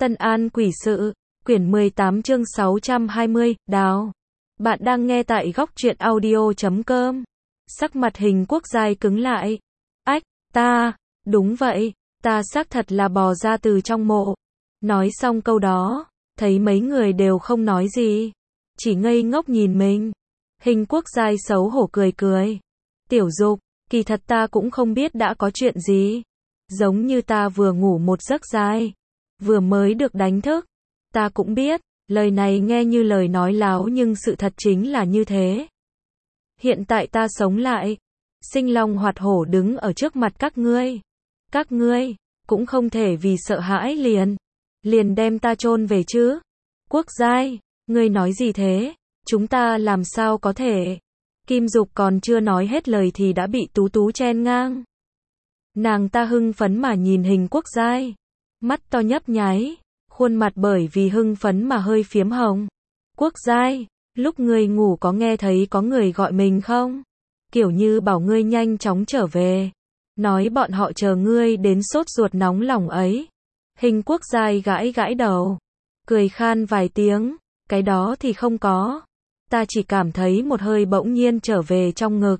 Tân An Quỷ Sự, quyển 18 chương 620, Đào. Bạn đang nghe tại góc truyện audio.com. Sắc mặt Hình Quốc Giai cứng lại. Ách, đúng vậy, ta xác thật là bò ra từ trong mộ. Nói xong câu đó, thấy mấy người đều không nói gì, chỉ ngây ngốc nhìn mình. Hình Quốc Giai xấu hổ cười cười. Tiểu Dục, kỳ thật ta cũng không biết đã có chuyện gì. Giống như ta vừa ngủ một giấc dài, vừa mới được đánh thức. Ta cũng biết, lời này nghe như lời nói láo nhưng sự thật chính là như thế. Hiện tại ta sống lại, sinh long hoạt hổ đứng ở trước mặt các ngươi. Các ngươi, cũng không thể vì sợ hãi liền đem ta chôn về chứ. Quốc Giai, ngươi nói gì thế? Chúng ta làm sao có thể? Kim Dục còn chưa nói hết lời thì đã bị Tú Tú chen ngang. Nàng ta hưng phấn mà nhìn Hình Quốc Giai, mắt to nhấp nháy, khuôn mặt bởi vì hưng phấn mà hơi phiếm hồng. Quốc Giai, lúc ngươi ngủ có nghe thấy có người gọi mình không? Kiểu như bảo ngươi nhanh chóng trở về, nói bọn họ chờ ngươi đến sốt ruột nóng lòng ấy. Hình Quốc Giai gãi gãi đầu, cười khan vài tiếng, cái đó thì không có. Ta chỉ cảm thấy một hơi bỗng nhiên trở về trong ngực,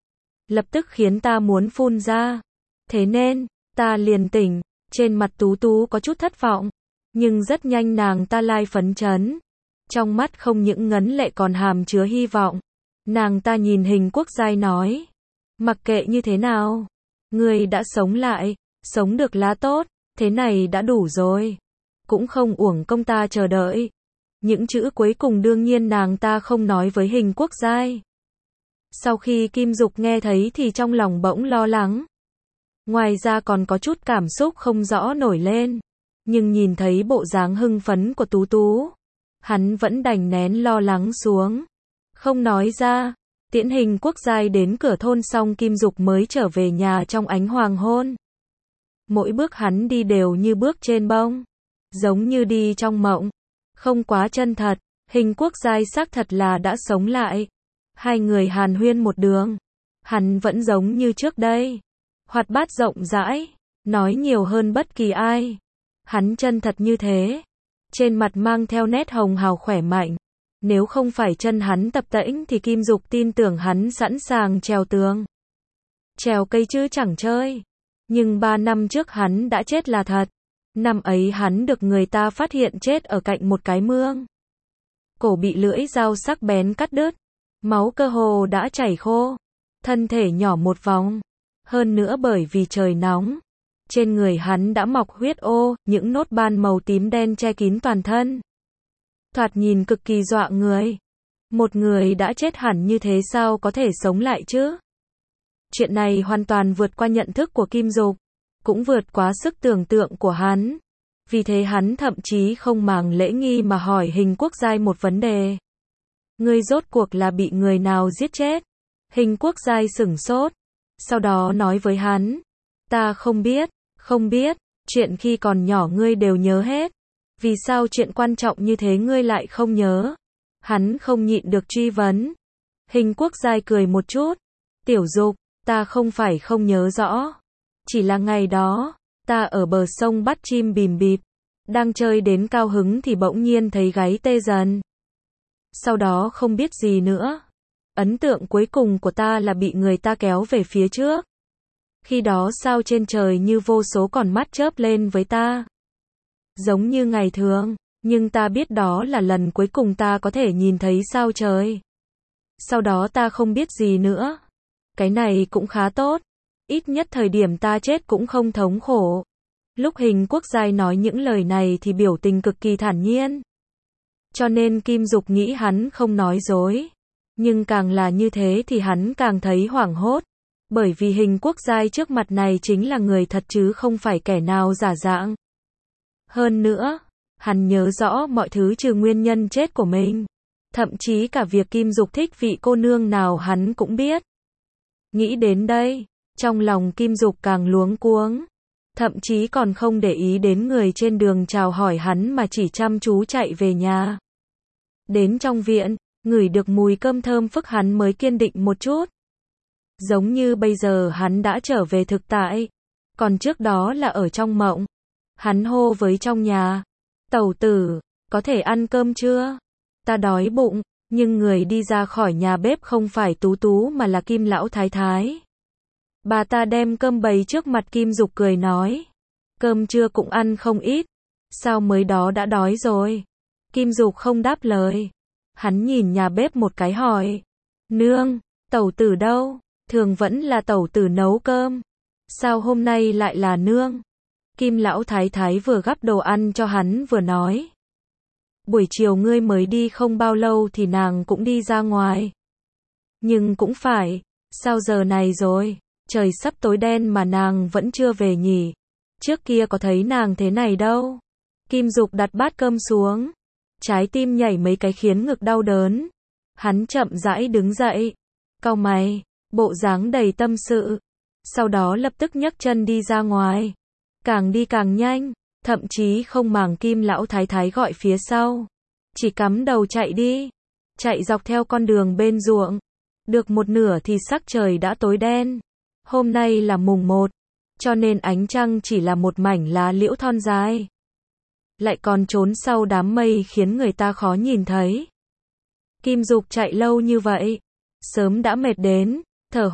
lập tức khiến ta muốn phun ra. Thế nên, ta liền tỉnh. Trên mặt Tú Tú có chút thất vọng, nhưng rất nhanh nàng ta lai phấn chấn. Trong mắt không những ngấn lệ còn hàm chứa hy vọng. Nàng ta nhìn Hình Quốc Giai nói, mặc kệ như thế nào, ngươi đã sống lại, sống được lá tốt, thế này đã đủ rồi. Cũng không uổng công ta chờ đợi. Những chữ cuối cùng đương nhiên nàng ta không nói với Hình Quốc Giai. Sau khi Kim Dục nghe thấy thì trong lòng bỗng lo lắng. Ngoài ra còn có chút cảm xúc không rõ nổi lên. Nhưng nhìn thấy bộ dáng hưng phấn của Tú Tú, hắn vẫn đành nén lo lắng xuống, không nói ra. Tiễn Hình Quốc Giai đến cửa thôn xong Kim Dục mới trở về nhà trong ánh hoàng hôn. Mỗi bước hắn đi đều như bước trên bông, giống như đi trong mộng, không quá chân thật. Hình Quốc Giai xác thật là đã sống lại. Hai người hàn huyên một đường, hắn vẫn giống như trước đây, hoạt bát rộng rãi, nói nhiều hơn bất kỳ ai. Hắn chân thật như thế, trên mặt mang theo nét hồng hào khỏe mạnh. Nếu không phải chân hắn tập tễnh thì Kim Dục tin tưởng hắn sẵn sàng trèo tường, trèo cây chứ chẳng chơi. Nhưng 3 năm trước hắn đã chết là thật. Năm ấy hắn được người ta phát hiện chết ở cạnh một cái mương. Cổ bị lưỡi dao sắc bén cắt đứt, máu cơ hồ đã chảy khô, thân thể nhỏ một vòng. Hơn nữa bởi vì trời nóng, trên người hắn đã mọc huyết ô, những nốt ban màu tím đen che kín toàn thân. Thoạt nhìn cực kỳ dọa người. Một người đã chết hẳn như thế sao có thể sống lại chứ? Chuyện này hoàn toàn vượt qua nhận thức của Kim Dục, cũng vượt quá sức tưởng tượng của hắn. Vì thế hắn thậm chí không màng lễ nghi mà hỏi Hình Quốc Giai một vấn đề. Ngươi rốt cuộc là bị người nào giết chết? Hình Quốc Giai sửng sốt, sau đó nói với hắn, ta không biết, chuyện khi còn nhỏ ngươi đều nhớ hết. Vì sao chuyện quan trọng như thế ngươi lại không nhớ? Hắn không nhịn được truy vấn. Hình Quốc Giai cười một chút, Tiểu Dục, ta không phải không nhớ rõ. Chỉ là ngày đó, ta ở bờ sông bắt chim bìm bịp, đang chơi đến cao hứng thì bỗng nhiên thấy gáy tê dần. Sau đó không biết gì nữa. Ấn tượng cuối cùng của ta là bị người ta kéo về phía trước. Khi đó sao trên trời như vô số con mắt chớp lên với ta, giống như ngày thường, nhưng ta biết đó là lần cuối cùng ta có thể nhìn thấy sao trời. Sau đó ta không biết gì nữa. Cái này cũng khá tốt, ít nhất thời điểm ta chết cũng không thống khổ. Lúc Hình Quốc Giai nói những lời này thì biểu tình cực kỳ thản nhiên. Cho nên Kim Dục nghĩ hắn không nói dối. Nhưng càng là như thế thì hắn càng thấy hoảng hốt. Bởi vì Hình Quốc Giai trước mặt này chính là người thật chứ không phải kẻ nào giả dạng. Hơn nữa, hắn nhớ rõ mọi thứ trừ nguyên nhân chết của mình. Thậm chí cả việc Kim Dục thích vị cô nương nào hắn cũng biết. Nghĩ đến đây, trong lòng Kim Dục càng luống cuống. Thậm chí còn không để ý đến người trên đường chào hỏi hắn mà chỉ chăm chú chạy về nhà. Đến trong viện, ngửi được mùi cơm thơm phức hắn mới kiên định một chút. Giống như bây giờ hắn đã trở về thực tại. Còn trước đó là ở trong mộng. Hắn hô với trong nhà, Tẩu tử, có thể ăn cơm chưa? Ta đói bụng, nhưng người đi ra khỏi nhà bếp không phải Tú Tú mà là Kim lão thái thái. Bà ta đem cơm bày trước mặt Kim Dục cười nói. Cơm trưa cũng ăn không ít. Sao mới đó đã đói rồi? Kim Dục không đáp lời. Hắn nhìn nhà bếp một cái hỏi. Nương, tẩu tử đâu? Thường vẫn là tẩu tử nấu cơm. Sao hôm nay lại là nương? Kim lão thái thái vừa gắp đồ ăn cho hắn vừa nói. Buổi chiều ngươi mới đi không bao lâu thì nàng cũng đi ra ngoài. Nhưng cũng phải, sao giờ này rồi, trời sắp tối đen mà nàng vẫn chưa về nhỉ. Trước kia có thấy nàng thế này đâu. Kim Dục đặt bát cơm xuống. Trái tim nhảy mấy cái khiến ngực đau đớn. Hắn chậm rãi đứng dậy. Cau mày, bộ dáng đầy tâm sự. Sau đó lập tức nhấc chân đi ra ngoài. Càng đi càng nhanh, thậm chí không màng Kim lão thái thái gọi phía sau. Chỉ cắm đầu chạy đi. Chạy dọc theo con đường bên ruộng. Được một nửa thì sắc trời đã tối đen. Hôm nay là mùng 1, cho nên ánh trăng chỉ là một mảnh lá liễu thon dài. Lại còn trốn sau đám mây khiến người ta khó nhìn thấy. Kim Dục chạy lâu như vậy, sớm đã mệt đến, thở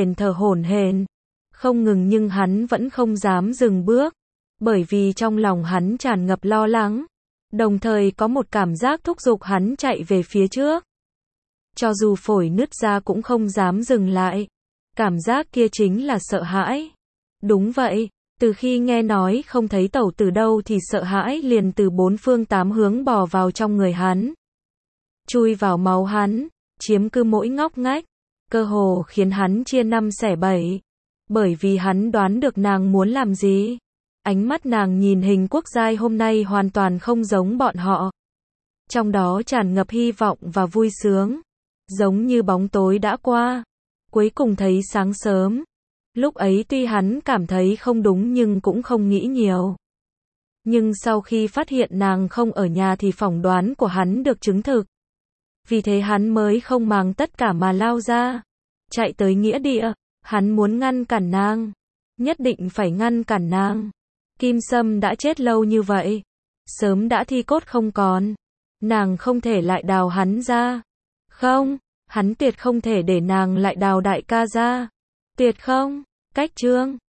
hổn hển, không ngừng nhưng hắn vẫn không dám dừng bước, bởi vì trong lòng hắn tràn ngập lo lắng, đồng thời có một cảm giác thúc giục hắn chạy về phía trước. Cho dù phổi nứt ra cũng không dám dừng lại. Cảm giác kia chính là sợ hãi. Đúng vậy, từ khi nghe nói không thấy tẩu tử đâu thì sợ hãi liền từ bốn phương tám hướng bò vào trong người hắn. Chui vào máu hắn, chiếm cứ mỗi ngóc ngách, cơ hồ khiến hắn chia năm xẻ bảy. Bởi vì hắn đoán được nàng muốn làm gì. Ánh mắt nàng nhìn Hình Quốc Giai hôm nay hoàn toàn không giống bọn họ. Trong đó tràn ngập hy vọng và vui sướng. Giống như bóng tối đã qua. Cuối cùng thấy sáng sớm. Lúc ấy tuy hắn cảm thấy không đúng nhưng cũng không nghĩ nhiều. Nhưng sau khi phát hiện nàng không ở nhà thì phỏng đoán của hắn được chứng thực. Vì thế hắn mới không màng tất cả mà lao ra. Chạy tới nghĩa địa. Hắn muốn ngăn cản nàng. Nhất định phải ngăn cản nàng. Kim Sâm đã chết lâu như vậy. Sớm đã thi cốt không còn. Nàng không thể lại đào hắn ra. Không, hắn tuyệt không thể để nàng lại đào đại ca ra. Tuyệt không. Cách chương